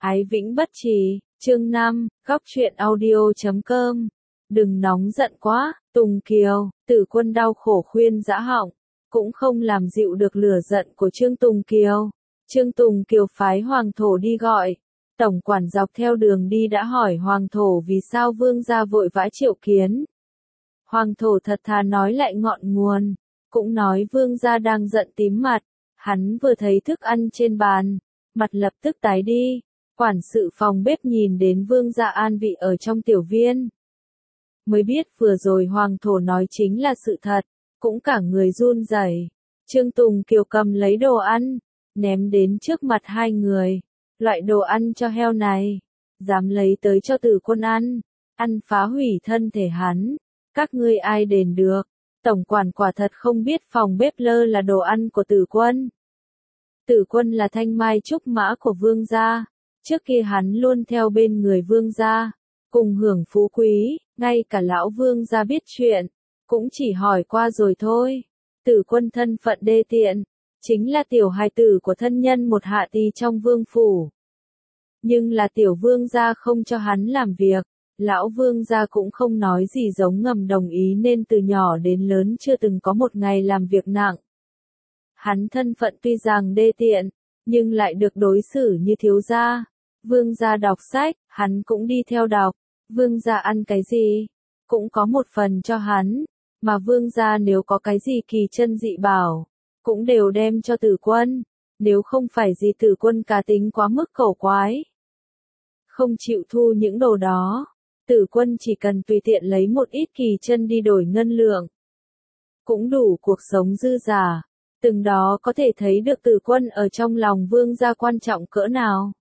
Ái Vĩnh Bất Trì, chương 5, góc truyện audio.com. Đừng nóng giận quá, Tùng Kiều. Tử Quân đau khổ khuyên dã họng, cũng không làm dịu được lửa giận của Trương Tùng Kiều. Trương Tùng Kiều phái Hoàng Thổ đi gọi. Tổng quản dọc theo đường đi đã hỏi Hoàng Thổ vì sao vương gia vội vã triệu kiến. Hoàng Thổ thật thà nói lại ngọn nguồn, cũng nói vương gia đang giận tím mặt. Hắn vừa thấy thức ăn trên bàn, mặt lập tức tái đi. Quản sự phòng bếp nhìn đến vương gia an vị ở trong tiểu viên, mới biết vừa rồi Hoàng Thổ nói chính là sự thật, cũng cả người run rẩy. Trương Tùng Kiều cầm lấy đồ ăn, ném đến trước mặt hai người. Loại đồ ăn cho heo này, dám lấy tới cho Tử Quân ăn phá hủy thân thể hắn, các ngươi ai đền được. Tổng quản quả thật không biết phòng bếp lơ là đồ ăn của Tử Quân. Tử Quân là thanh mai trúc mã của vương gia, trước kia hắn luôn theo bên người vương gia, cùng hưởng phú quý, ngay cả lão vương gia biết chuyện, cũng chỉ hỏi qua rồi thôi. Tử Quân thân phận đê tiện, chính là tiểu hài tử của thân nhân một hạ tỳ trong vương phủ. Nhưng là tiểu vương gia không cho hắn làm việc, lão vương gia cũng không nói gì giống ngầm đồng ý nên từ nhỏ đến lớn chưa từng có một ngày làm việc nặng. Hắn thân phận tuy rằng đê tiện, nhưng lại được đối xử như thiếu gia. Vương gia đọc sách, hắn cũng đi theo đọc. Vương gia ăn cái gì, cũng có một phần cho hắn. Mà vương gia nếu có cái gì kỳ chân dị bảo, cũng đều đem cho Tử Quân. Nếu không phải gì Tử Quân cá tính quá mức cẩu quái, không chịu thu những đồ đó, Tử Quân chỉ cần tùy tiện lấy một ít kỳ chân đi đổi ngân lượng, cũng đủ cuộc sống dư giả. Từng đó có thể thấy được Tử Quân ở trong lòng vương gia quan trọng cỡ nào.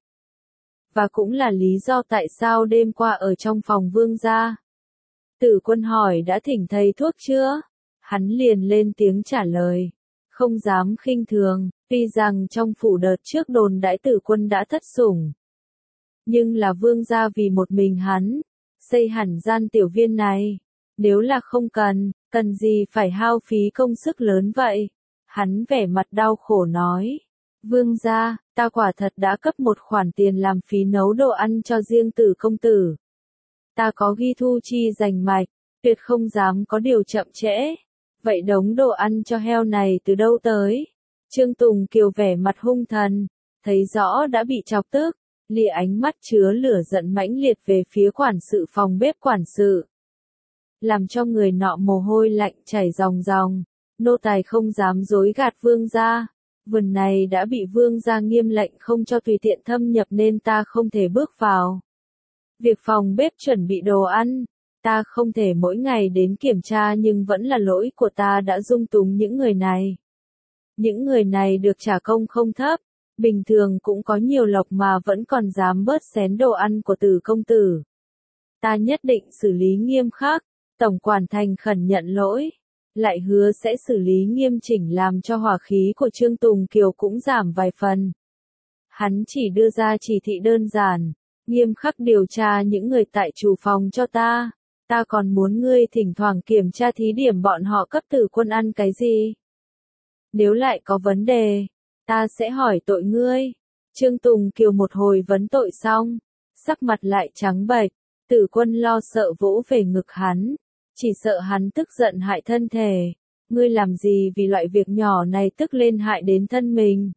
Và cũng là lý do tại sao đêm qua ở trong phòng vương gia, Tử Quân hỏi đã thỉnh thầy thuốc chưa? Hắn liền lên tiếng trả lời, không dám khinh thường, tuy rằng trong phủ đợt trước đồn đãi Tử Quân đã thất sủng. Nhưng là vương gia vì một mình hắn, xây hẳn gian tiểu viên này. Nếu là không cần gì phải hao phí công sức lớn vậy? Hắn vẻ mặt đau khổ nói, vương gia, ta quả thật đã cấp một khoản tiền làm phí nấu đồ ăn cho riêng Tử công tử. Ta có ghi thu chi rành mạch, tuyệt không dám có điều chậm trễ. Vậy đống đồ ăn cho heo này từ đâu tới? Trương Tùng Kiều vẻ mặt hung thần, thấy rõ đã bị chọc tức, lìa ánh mắt chứa lửa giận mãnh liệt về phía quản sự phòng bếp quản sự. Làm cho người nọ mồ hôi lạnh chảy ròng ròng. Nô tài không dám dối gạt vương gia. Vườn này đã bị vương gia nghiêm lệnh không cho tùy tiện thâm nhập nên ta không thể bước vào. Việc phòng bếp chuẩn bị đồ ăn, ta không thể mỗi ngày đến kiểm tra nhưng vẫn là lỗi của ta đã dung túng những người này. Những người này được trả công không thấp, bình thường cũng có nhiều lộc mà vẫn còn dám bớt xén đồ ăn của Tử công tử. Ta nhất định xử lý nghiêm khắc. Tổng quản thành khẩn nhận lỗi, lại hứa sẽ xử lý nghiêm chỉnh làm cho hỏa khí của Trương Tùng Kiều cũng giảm vài phần. Hắn chỉ đưa ra chỉ thị đơn giản, nghiêm khắc điều tra những người tại chủ phòng cho ta. Ta còn muốn ngươi thỉnh thoảng kiểm tra thí điểm bọn họ cấp Tử Quân ăn cái gì. Nếu lại có vấn đề, ta sẽ hỏi tội ngươi. Trương Tùng Kiều một hồi vấn tội xong, sắc mặt lại trắng bệch. Tử Quân lo sợ vỗ về ngực hắn, chỉ sợ hắn tức giận hại thân thể. Ngươi làm gì vì loại việc nhỏ này tức lên hại đến thân mình?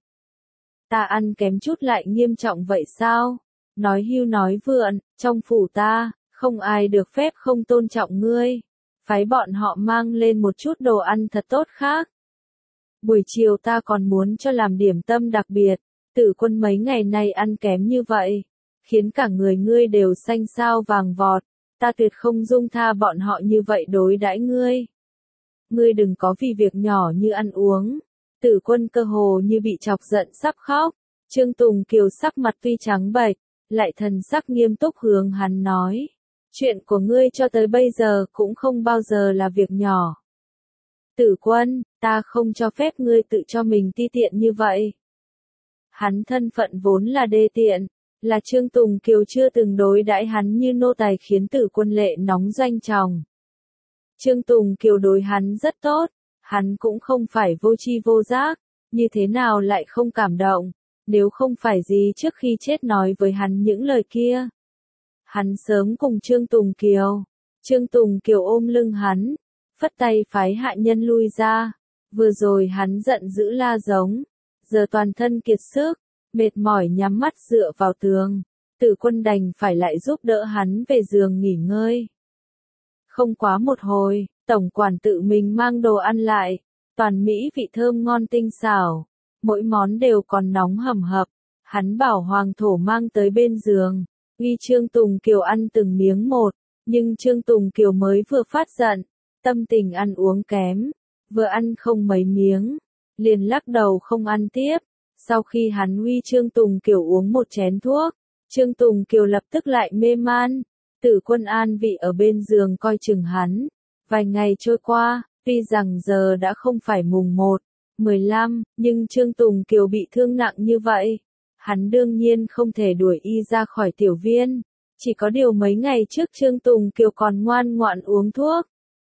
Ta ăn kém chút lại nghiêm trọng vậy sao? Nói hưu nói vượn, trong phủ ta, không ai được phép không tôn trọng ngươi. Phái bọn họ mang lên một chút đồ ăn thật tốt khác. Buổi chiều ta còn muốn cho làm điểm tâm đặc biệt. Tử Quân mấy ngày nay ăn kém như vậy, khiến cả người ngươi đều xanh xao vàng vọt. Ta tuyệt không dung tha bọn họ như vậy đối đãi ngươi. Ngươi đừng có vì việc nhỏ như ăn uống. Tử Quân cơ hồ như bị chọc giận sắp khóc. Trương Tùng Kiều sắc mặt tuy trắng bệch, lại thần sắc nghiêm túc hướng hắn nói. Chuyện của ngươi cho tới bây giờ cũng không bao giờ là việc nhỏ. Tử Quân, ta không cho phép ngươi tự cho mình ti tiện như vậy. Hắn thân phận vốn là đê tiện, là Trương Tùng Kiều chưa từng đối đãi hắn như nô tài khiến Tử Quân lệ nóng doanh trọng. Trương Tùng Kiều đối hắn rất tốt, hắn cũng không phải vô tri vô giác, như thế nào lại không cảm động. Nếu không phải gì trước khi chết nói với hắn những lời kia. Hắn sớm cùng Trương Tùng Kiều. Trương Tùng Kiều ôm lưng hắn, phất tay phái hạ nhân lui ra. Vừa rồi hắn giận dữ la giống, giờ toàn thân kiệt sức, mệt mỏi nhắm mắt dựa vào tường. Tử Quân đành phải lại giúp đỡ hắn về giường nghỉ ngơi. Không quá một hồi, tổng quản tự mình mang đồ ăn lại, toàn mỹ vị thơm ngon tinh xảo, mỗi món đều còn nóng hầm hập. Hắn bảo Hoàng Thổ mang tới bên giường, uy Trương Tùng Kiều ăn từng miếng một, nhưng Trương Tùng Kiều mới vừa phát giận, tâm tình ăn uống kém, vừa ăn không mấy miếng, liền lắc đầu không ăn tiếp. Sau khi hắn uy Trương Tùng Kiều uống một chén thuốc, Trương Tùng Kiều lập tức lại mê man. Tử Quân an vị ở bên giường coi chừng hắn. Vài ngày trôi qua, tuy rằng giờ đã không phải mùng 1/15, nhưng Trương Tùng Kiều bị thương nặng như vậy. Hắn đương nhiên không thể đuổi y ra khỏi tiểu viên. Chỉ có điều mấy ngày trước Trương Tùng Kiều còn ngoan ngoãn uống thuốc,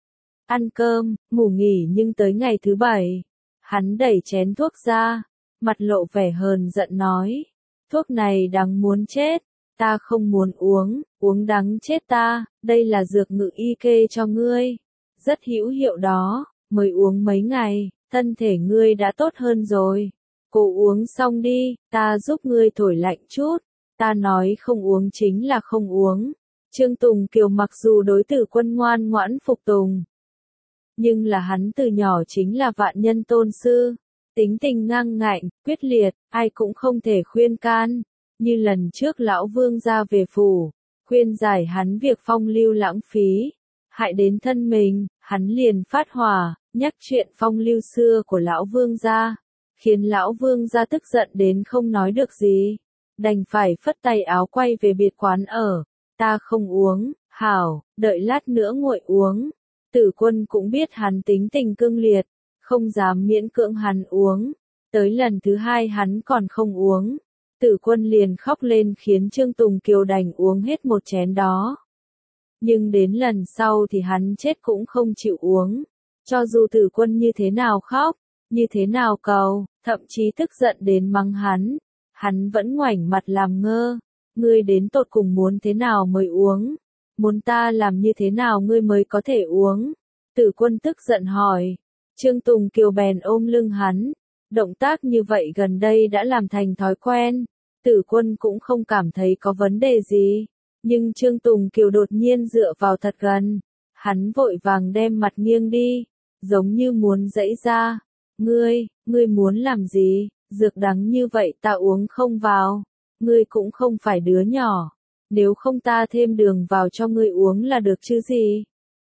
ăn cơm, ngủ nghỉ, nhưng tới ngày thứ 7, hắn đẩy chén thuốc ra, mặt lộ vẻ hờn giận nói. Thuốc này đáng muốn chết, ta không muốn uống, uống đắng chết ta, đây là dược ngự y kê cho ngươi. Rất hữu hiệu đó, mới uống mấy ngày, thân thể ngươi đã tốt hơn rồi. Cô uống xong đi, ta giúp ngươi thổi lạnh chút. Ta nói không uống chính là không uống. Trương Tùng Kiều mặc dù đối Tử Quân ngoan ngoãn phục tùng, nhưng là hắn từ nhỏ chính là vạn nhân tôn sư. Tính tình ngang ngạnh, quyết liệt, ai cũng không thể khuyên can. Như lần trước lão vương gia về phủ, khuyên giải hắn việc phong lưu lãng phí, hại đến thân mình, hắn liền phát hỏa, nhắc chuyện phong lưu xưa của lão vương gia, khiến lão vương gia tức giận đến không nói được gì, đành phải phất tay áo quay về biệt quán ở. Ta không uống, hảo, đợi lát nữa nguội uống. Tử Quân cũng biết hắn tính tình cương liệt, không dám miễn cưỡng hắn uống. Tới lần thứ 2 hắn còn không uống, Tử Quân liền khóc lên khiến Trương Tùng Kiều đành uống hết một chén đó. Nhưng đến lần sau thì hắn chết cũng không chịu uống. Cho dù Tử Quân như thế nào khóc, như thế nào cầu, thậm chí tức giận đến mắng hắn vẫn ngoảnh mặt làm ngơ. Ngươi đến tột cùng muốn thế nào mới uống? Muốn ta làm như thế nào ngươi mới có thể uống? Tử Quân tức giận hỏi. Trương Tùng Kiều bèn ôm lưng hắn. Động tác như vậy gần đây đã làm thành thói quen. Tử Quân cũng không cảm thấy có vấn đề gì. Nhưng Trương Tùng Kiều đột nhiên dựa vào thật gần. Hắn vội vàng đem mặt nghiêng đi, giống như muốn giãy ra. Ngươi muốn làm gì? Dược đắng như vậy ta uống không vào. Ngươi cũng không phải đứa nhỏ. Nếu không ta thêm đường vào cho ngươi uống là được chứ gì?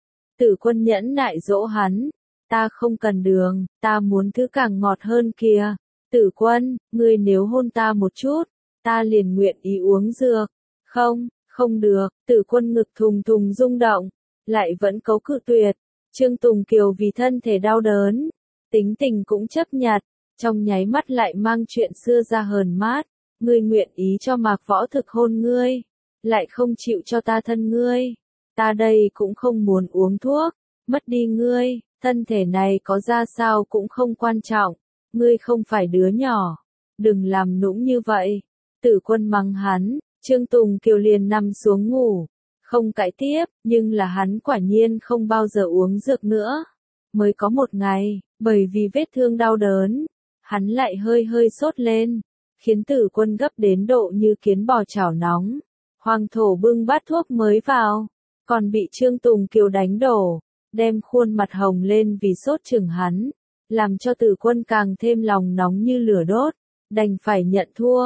Tử Quân nhẫn nại dỗ hắn. Ta không cần đường, ta muốn thứ càng ngọt hơn kìa. Tử Quân, ngươi nếu hôn ta một chút, ta liền nguyện ý uống dược. Không được. Tử Quân ngực thùng thùng rung động, lại vẫn cấu cự tuyệt. Trương Tùng Kiều vì thân thể đau đớn, tính tình cũng chấp nhặt, trong nháy mắt lại mang chuyện xưa ra hờn mát. Ngươi nguyện ý cho Mạc Võ Thực hôn ngươi, lại không chịu cho ta thân ngươi. Ta đây cũng không muốn uống thuốc, mất đi ngươi, thân thể này có ra sao cũng không quan trọng. Ngươi không phải đứa nhỏ, đừng làm nũng như vậy. Tử Quân mắng hắn. Trương Tùng Kiều liền nằm xuống ngủ, không cãi tiếp, nhưng là hắn quả nhiên không bao giờ uống dược nữa. Mới có một ngày, bởi vì vết thương đau đớn, hắn lại hơi sốt lên, khiến Tử Quân gấp đến độ như kiến bò chảo nóng. Hoàng Thổ bưng bát thuốc mới vào, còn bị Trương Tùng Kiều đánh đổ, đem khuôn mặt hồng lên vì sốt chừng hắn, làm cho Tử Quân càng thêm lòng nóng như lửa đốt. Đành phải nhận thua,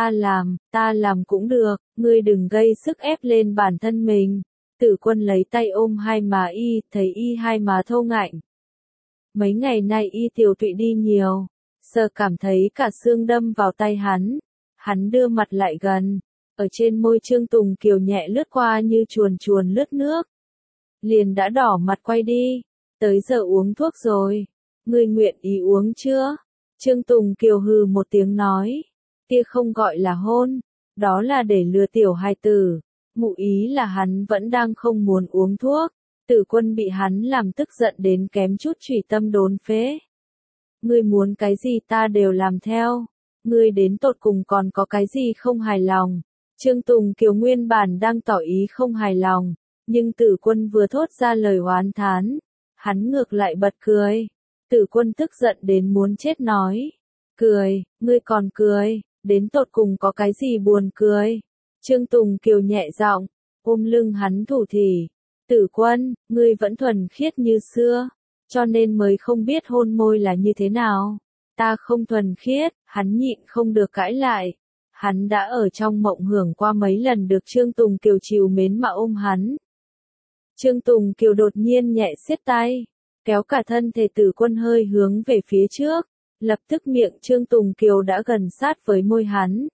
ta làm cũng được, ngươi đừng gây sức ép lên bản thân mình. Tử Quân lấy tay ôm hai má y, thấy y hai má thô ngạnh. Mấy ngày nay y tiều tụy đi nhiều, sợ cảm thấy cả xương đâm vào tay hắn đưa mặt lại gần, ở trên môi Trương Tùng Kiều nhẹ lướt qua như chuồn chuồn lướt nước. Liền đã đỏ mặt quay đi, tới giờ uống thuốc rồi, ngươi nguyện ý uống chưa? Trương Tùng Kiều hừ một tiếng nói, kia không gọi là hôn, đó là để lừa tiểu hài tử. Ngụ ý là hắn vẫn đang không muốn uống thuốc. Tử Quân bị hắn làm tức giận đến kém chút trụy tâm đốn phế. Ngươi muốn cái gì ta đều làm theo. ngươi đến tột cùng còn có cái gì không hài lòng? Trương Tùng Kiều nguyên bản đang tỏ ý không hài lòng, nhưng Tử Quân vừa thốt ra lời oán thán, hắn ngược lại bật cười. Tử Quân tức giận đến muốn chết nói, cười, ngươi còn cười, đến tột cùng có cái gì buồn cười? Trương Tùng Kiều nhẹ giọng, ôm lưng hắn thủ thỉ, Tử Quân, ngươi vẫn thuần khiết như xưa, cho nên mới không biết hôn môi là như thế nào. Ta không thuần khiết, hắn nhịn không được cãi lại. Hắn đã ở trong mộng hưởng qua mấy lần được Trương Tùng Kiều trìu mến mà ôm hắn. Trương Tùng Kiều đột nhiên nhẹ siết tay, kéo cả thân thể Tử Quân hơi hướng về phía trước, lập tức miệng Trương Tùng Kiều đã gần sát với môi hắn.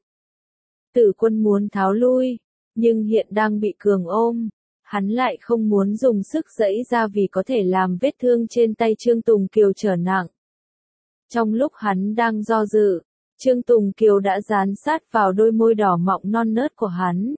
Tử Quân muốn tháo lui, nhưng hiện đang bị cường ôm, hắn lại không muốn dùng sức giãy ra vì có thể làm vết thương trên tay Trương Tùng Kiều trở nặng. Trong lúc hắn đang do dự, Trương Tùng Kiều đã dán sát vào đôi môi đỏ mọng non nớt của hắn.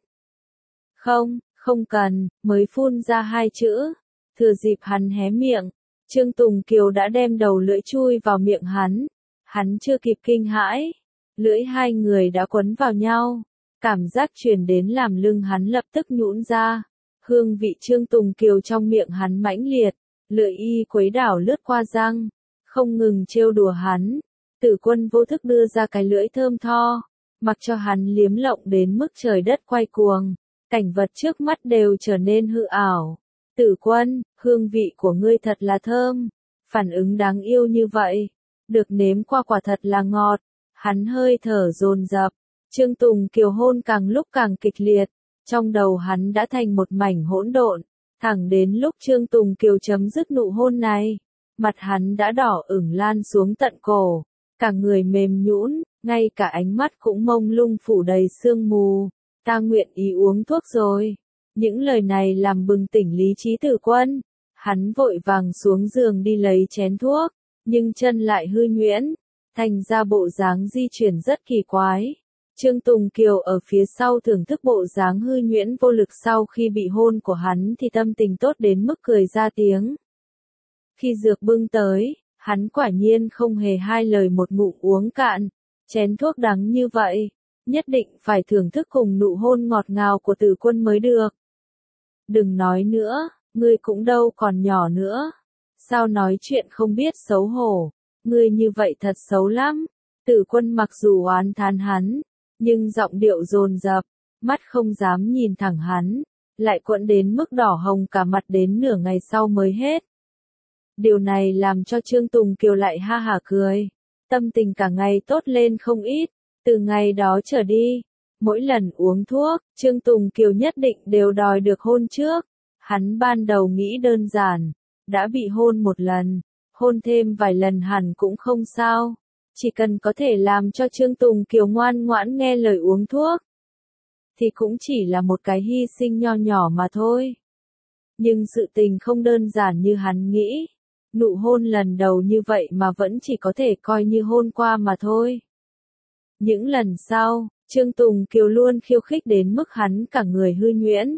Không, không cần, mới phun ra hai chữ. Thừa dịp hắn hé miệng, Trương Tùng Kiều đã đem đầu lưỡi chui vào miệng hắn. Hắn chưa kịp kinh hãi, lưỡi hai người đã quấn vào nhau. Cảm giác truyền đến làm lưng hắn lập tức nhũn ra. Hương vị Trương Tùng Kiều trong miệng hắn mãnh liệt, lưỡi y khuấy đảo lướt qua răng, không ngừng trêu đùa hắn. Tử Quân vô thức đưa ra cái lưỡi thơm tho, mặc cho hắn liếm lộng đến mức trời đất quay cuồng, cảnh vật trước mắt đều trở nên hư ảo. Tử Quân, hương vị của ngươi thật là thơm, phản ứng đáng yêu như vậy, được nếm qua quả thật là ngọt. Hắn hơi thở dồn dập, Trương Tùng Kiều hôn càng lúc càng kịch liệt, trong đầu hắn đã thành một mảnh hỗn độn, thẳng đến lúc Trương Tùng Kiều chấm dứt nụ hôn này, mặt hắn đã đỏ ửng lan xuống tận cổ. Cả người mềm nhũn, ngay cả ánh mắt cũng mông lung phủ đầy sương mù. Ta nguyện ý uống thuốc rồi. Những lời này làm bừng tỉnh lý trí Tử Quân. Hắn vội vàng xuống giường đi lấy chén thuốc, nhưng chân lại hư nhuyễn, thành ra bộ dáng di chuyển rất kỳ quái. Trương Tùng Kiều ở phía sau thưởng thức bộ dáng hư nhuyễn vô lực sau khi bị hôn của hắn thì tâm tình tốt đến mức cười ra tiếng. Khi dược bưng tới, hắn quả nhiên không hề hai lời một ngụm uống cạn, chén thuốc đắng như vậy, nhất định phải thưởng thức cùng nụ hôn ngọt ngào của Tử Quân mới được. Đừng nói nữa, ngươi cũng đâu còn nhỏ nữa. Sao nói chuyện không biết xấu hổ, ngươi như vậy thật xấu lắm. Tử Quân mặc dù oán thán hắn, nhưng giọng điệu dồn dập, mắt không dám nhìn thẳng hắn, lại cuộn đến mức đỏ hồng cả mặt đến nửa ngày sau mới hết. Điều này làm cho Trương Tùng Kiều lại ha hả cười, tâm tình cả ngày tốt lên không ít. Từ ngày đó trở đi, mỗi lần uống thuốc, Trương Tùng Kiều nhất định đều đòi được hôn trước. Hắn ban đầu nghĩ đơn giản, đã bị hôn một lần, hôn thêm vài lần hẳn cũng không sao, chỉ cần có thể làm cho Trương Tùng Kiều ngoan ngoãn nghe lời uống thuốc, thì cũng chỉ là một cái hy sinh nho nhỏ mà thôi. Nhưng sự tình không đơn giản như hắn nghĩ. Nụ hôn lần đầu như vậy mà vẫn chỉ có thể coi như hôn qua mà thôi. Những lần sau, Trương Tùng Kiều luôn khiêu khích đến mức hắn cả người hư nhuyễn.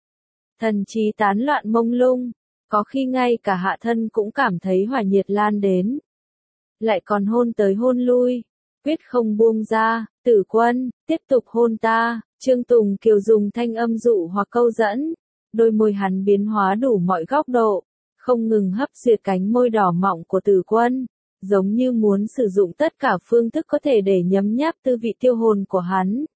Thần trí tán loạn mông lung, có khi ngay cả hạ thân cũng cảm thấy hỏa nhiệt lan đến. Lại còn hôn tới hôn lui, quyết không buông ra. Tử Quân, tiếp tục hôn ta. Trương Tùng Kiều dùng thanh âm dụ hoặc câu dẫn, đôi môi hắn biến hóa đủ mọi góc độ, không ngừng hấp duyệt cánh môi đỏ mọng của Tử Quân, giống như muốn sử dụng tất cả phương thức có thể để nhấm nháp tư vị tiêu hồn của hắn.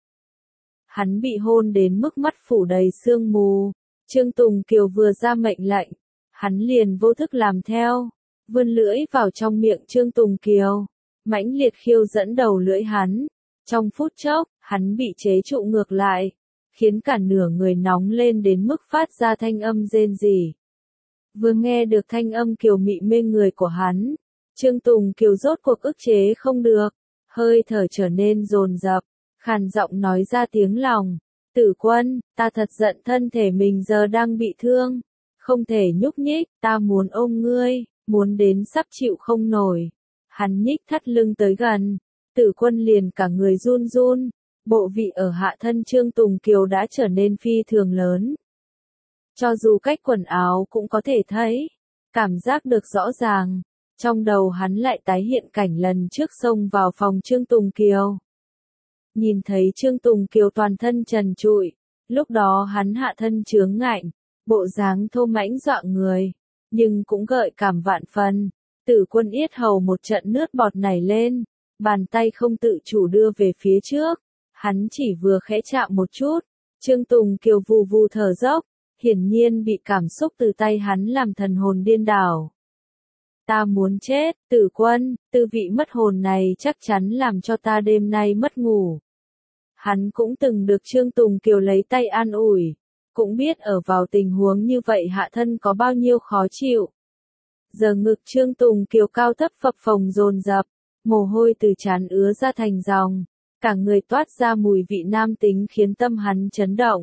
Hắn bị hôn đến mức mắt phủ đầy sương mù. Trương Tùng Kiều vừa ra mệnh lệnh, hắn liền vô thức làm theo, vươn lưỡi vào trong miệng Trương Tùng Kiều, mãnh liệt khiêu dẫn đầu lưỡi hắn. Trong phút chốc, hắn bị chế trụ ngược lại, khiến cả nửa người nóng lên đến mức phát ra thanh âm rên rỉ. Vừa nghe được thanh âm kiều mị mê người của hắn, Trương Tùng Kiều rốt cuộc ức chế không được, hơi thở trở nên dồn dập, khàn giọng nói ra tiếng lòng. Tử Quân, ta thật giận thân thể mình giờ đang bị thương, không thể nhúc nhích, ta muốn ôm ngươi, muốn đến sắp chịu không nổi. Hắn nhích thắt lưng tới gần, Tử Quân liền cả người run run, bộ vị ở hạ thân Trương Tùng Kiều đã trở nên phi thường lớn. Cho dù cách quần áo cũng có thể thấy, cảm giác được rõ ràng, trong đầu hắn lại tái hiện cảnh lần trước xông vào phòng Trương Tùng Kiều. Nhìn thấy Trương Tùng Kiều toàn thân trần trụi, lúc đó hắn hạ thân chướng ngạnh, bộ dáng thô mãnh dọa người, nhưng cũng gợi cảm vạn phần. Tử Quân yết hầu một trận nước bọt nảy lên, bàn tay không tự chủ đưa về phía trước, hắn chỉ vừa khẽ chạm một chút, Trương Tùng Kiều vù vù thở dốc, hiển nhiên bị cảm xúc từ tay hắn làm thần hồn điên đảo. Ta muốn chết, Tử Quân, tư vị mất hồn này chắc chắn làm cho ta đêm nay mất ngủ. Hắn cũng từng được Trương Tùng Kiều lấy tay an ủi, cũng biết ở vào tình huống như vậy hạ thân có bao nhiêu khó chịu. Giờ ngực Trương Tùng Kiều cao thấp phập phồng dồn dập, mồ hôi từ trán ứa ra thành dòng, cả người toát ra mùi vị nam tính khiến tâm hắn chấn động.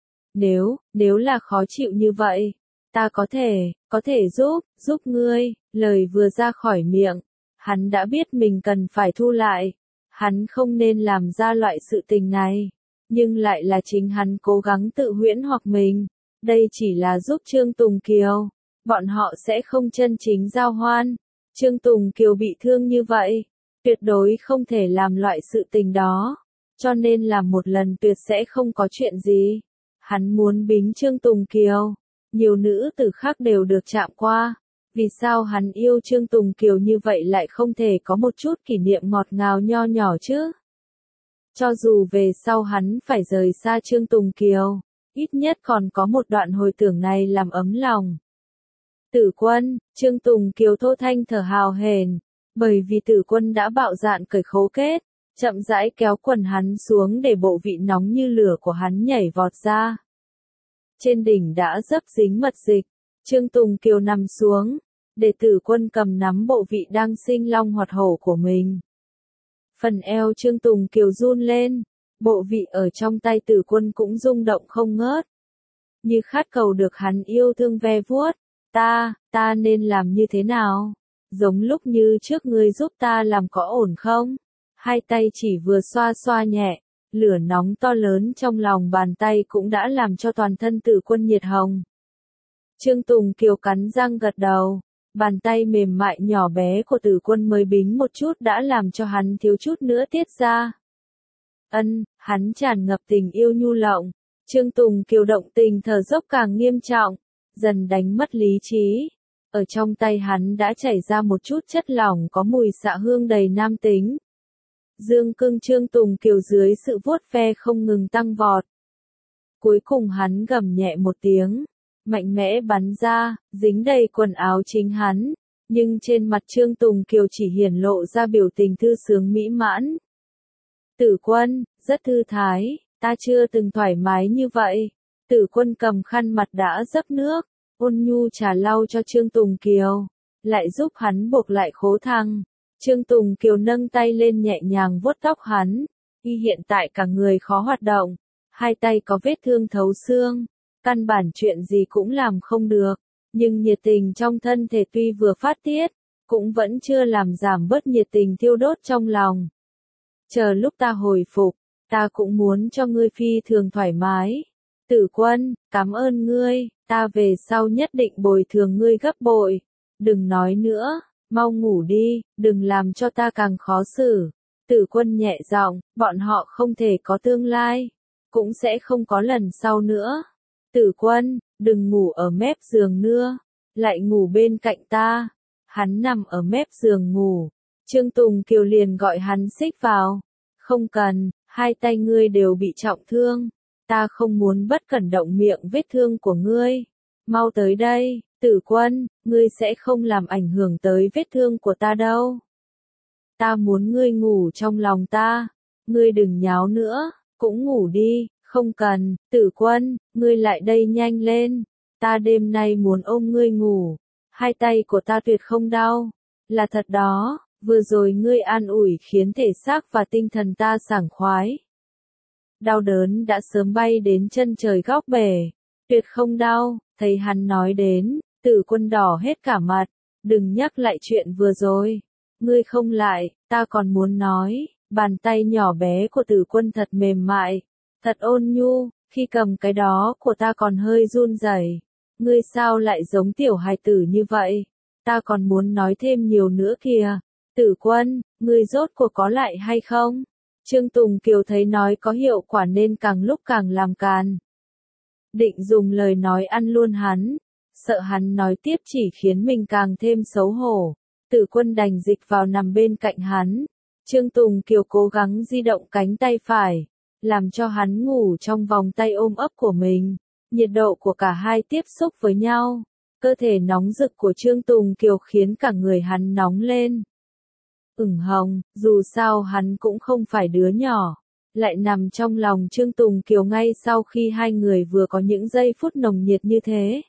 Nếu là khó chịu như vậy, ta có thể giúp ngươi, lời vừa ra khỏi miệng, hắn đã biết mình cần phải thu lại, hắn không nên làm ra loại sự tình này, nhưng lại là chính hắn cố gắng tự huyễn hoặc mình, đây chỉ là giúp Trương Tùng Kiều, bọn họ sẽ không chân chính giao hoan, Trương Tùng Kiều bị thương như vậy, tuyệt đối không thể làm loại sự tình đó, cho nên làm một lần tuyệt sẽ không có chuyện gì. Hắn muốn bính Trương Tùng Kiều, nhiều nữ tử khác đều được chạm qua, vì sao hắn yêu Trương Tùng Kiều như vậy lại không thể có một chút kỷ niệm ngọt ngào nho nhỏ chứ? Cho dù về sau hắn phải rời xa Trương Tùng Kiều, ít nhất còn có một đoạn hồi tưởng này làm ấm lòng. Tử Quân, Trương Tùng Kiều thô thanh thở hào hển, bởi vì Tử Quân đã bạo dạn cởi khố kết, chậm rãi kéo quần hắn xuống để bộ vị nóng như lửa của hắn nhảy vọt ra. Trên đỉnh đã dấp dính mật dịch, Trương Tùng Kiều nằm xuống, để Tử Quân cầm nắm bộ vị đang sinh long hoạt hổ của mình. Phần eo Trương Tùng Kiều run lên, bộ vị ở trong tay Tử Quân cũng rung động không ngớt. Như khát cầu được hắn yêu thương ve vuốt, ta nên làm như thế nào? Giống lúc như trước ngươi giúp ta làm có ổn không? Hai tay chỉ vừa xoa xoa nhẹ, lửa nóng to lớn trong lòng bàn tay cũng đã làm cho toàn thân Tử Quân nhiệt hồng. Trương Tùng Kiều cắn răng gật đầu, bàn tay mềm mại nhỏ bé của Tử Quân mới bính một chút đã làm cho hắn thiếu chút nữa tiết ra. Hắn tràn ngập tình yêu nhu lộng, Trương Tùng Kiều động tình thở dốc càng nghiêm trọng, dần đánh mất lý trí. Ở trong tay hắn đã chảy ra một chút chất lỏng có mùi xạ hương đầy nam tính. Dương cương Trương Tùng Kiều dưới sự vuốt ve không ngừng tăng vọt. Cuối cùng hắn gầm nhẹ một tiếng, mạnh mẽ bắn ra, dính đầy quần áo chính hắn, nhưng trên mặt Trương Tùng Kiều chỉ hiển lộ ra biểu tình thư sướng mỹ mãn. Tử Quân, rất thư thái, ta chưa từng thoải mái như vậy. Tử Quân cầm khăn mặt đã dấp nước, ôn nhu trà lau cho Trương Tùng Kiều, lại giúp hắn buộc lại khố thăng. Trương Tùng Kiều nâng tay lên nhẹ nhàng vuốt tóc hắn, y hiện tại cả người khó hoạt động, hai tay có vết thương thấu xương, căn bản chuyện gì cũng làm không được, nhưng nhiệt tình trong thân thể tuy vừa phát tiết, cũng vẫn chưa làm giảm bớt nhiệt tình thiêu đốt trong lòng. Chờ lúc ta hồi phục, ta cũng muốn cho ngươi phi thường thoải mái. Tử Quân, cảm ơn ngươi, ta về sau nhất định bồi thường ngươi gấp bội. Đừng nói nữa, mau ngủ đi, đừng làm cho ta càng khó xử. Tử Quân nhẹ giọng, bọn họ không thể có tương lai, cũng sẽ không có lần sau nữa. Tử Quân, đừng ngủ ở mép giường nữa, lại ngủ bên cạnh ta. Hắn nằm ở mép giường ngủ, Trương Tùng Kiều liền gọi hắn xích vào. Không cần, hai tay ngươi đều bị trọng thương, ta không muốn bất cẩn động miệng vết thương của ngươi. Mau tới đây, Tử Quân, ngươi sẽ không làm ảnh hưởng tới vết thương của ta đâu. Ta muốn ngươi ngủ trong lòng ta, ngươi đừng nháo nữa, cũng ngủ đi, không cần, Tử Quân, ngươi lại đây nhanh lên, ta đêm nay muốn ôm ngươi ngủ, hai tay của ta tuyệt không đau, là thật đó, vừa rồi ngươi an ủi khiến thể xác và tinh thần ta sảng khoái. Đau đớn đã sớm bay đến chân trời góc bể, tuyệt không đau, thấy hắn nói đến, Tử Quân đỏ hết cả mặt, đừng nhắc lại chuyện vừa rồi, ngươi không lại, ta còn muốn nói, bàn tay nhỏ bé của Tử Quân thật mềm mại, thật ôn nhu, khi cầm cái đó của ta còn hơi run rẩy, ngươi sao lại giống tiểu hài tử như vậy, ta còn muốn nói thêm nhiều nữa kìa, Tử Quân, ngươi rốt cuộc có lại hay không? Trương Tùng Kiều thấy nói có hiệu quả nên càng lúc càng làm càn. Định dùng lời nói ăn luôn hắn, sợ hắn nói tiếp chỉ khiến mình càng thêm xấu hổ. Tử Quân đành dịch vào nằm bên cạnh hắn. Trương Tùng Kiều cố gắng di động cánh tay phải, làm cho hắn ngủ trong vòng tay ôm ấp của mình. Nhiệt độ của cả hai tiếp xúc với nhau. Cơ thể nóng rực của Trương Tùng Kiều khiến cả người hắn nóng lên. Ửng hồng, dù sao hắn cũng không phải đứa nhỏ. Lại nằm trong lòng Trương Tùng Kiều ngay sau khi hai người vừa có những giây phút nồng nhiệt như thế.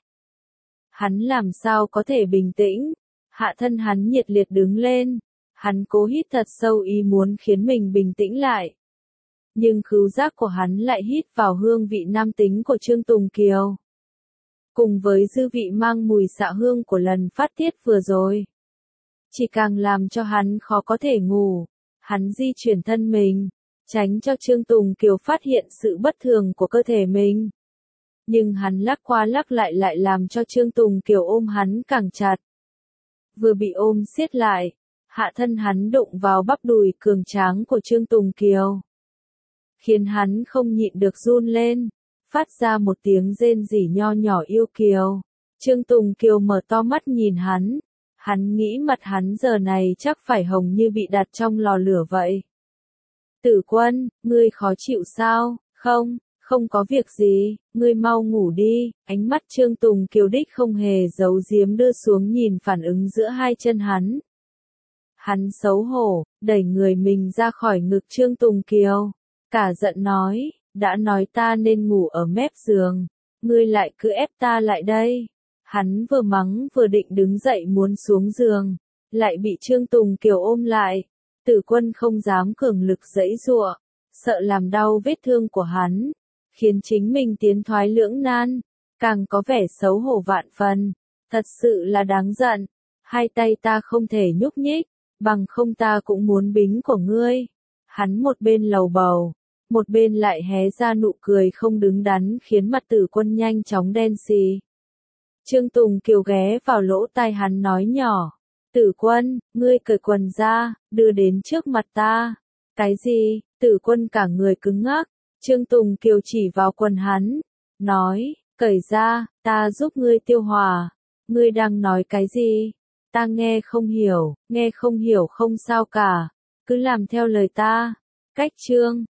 Hắn làm sao có thể bình tĩnh, hạ thân hắn nhiệt liệt đứng lên. Hắn cố hít thật sâu ý muốn khiến mình bình tĩnh lại. Nhưng khứu giác của hắn lại hít vào hương vị nam tính của Trương Tùng Kiều. Cùng với dư vị mang mùi xạ hương của lần phát tiết vừa rồi. Chỉ càng làm cho hắn khó có thể ngủ. Hắn di chuyển thân mình, tránh cho Trương Tùng Kiều phát hiện sự bất thường của cơ thể mình. Nhưng hắn lắc qua lắc lại làm cho Trương Tùng Kiều ôm hắn càng chặt. Vừa bị ôm siết lại, hạ thân hắn đụng vào bắp đùi cường tráng của Trương Tùng Kiều. Khiến hắn không nhịn được run lên, phát ra một tiếng rên rỉ nho nhỏ yêu kiều. Trương Tùng Kiều mở to mắt nhìn hắn. Hắn nghĩ mặt hắn giờ này chắc phải hồng như bị đặt trong lò lửa vậy. Tử Quân, ngươi khó chịu sao? Không, không có việc gì, ngươi mau ngủ đi. Ánh mắt Trương Tùng Kiều đích không hề giấu giếm đưa xuống nhìn phản ứng giữa hai chân hắn. Hắn xấu hổ, đẩy người mình ra khỏi ngực Trương Tùng Kiều. Cả giận nói, đã nói ta nên ngủ ở mép giường. Ngươi lại cứ ép ta lại đây. Hắn vừa mắng vừa định đứng dậy muốn xuống giường, lại bị Trương Tùng Kiều ôm lại. Tử Quân không dám cường lực giãy giụa, sợ làm đau vết thương của hắn, khiến chính mình tiến thoái lưỡng nan, càng có vẻ xấu hổ vạn phần. Thật sự là đáng giận, hai tay ta không thể nhúc nhích, bằng không ta cũng muốn bính của ngươi. Hắn một bên lầu bầu, một bên lại hé ra nụ cười không đứng đắn khiến mặt Tử Quân nhanh chóng đen xì. Trương Tùng Kiều ghé vào lỗ tai hắn nói nhỏ, Tử Quân, ngươi cởi quần ra, đưa đến trước mặt ta. Cái gì? Tử Quân cả người cứng ngắc. Trương Tùng Kiều chỉ vào quần hắn, nói, cởi ra, ta giúp ngươi tiêu hòa. Ngươi đang nói cái gì? Ta nghe không hiểu không sao cả, cứ làm theo lời ta. Cách chương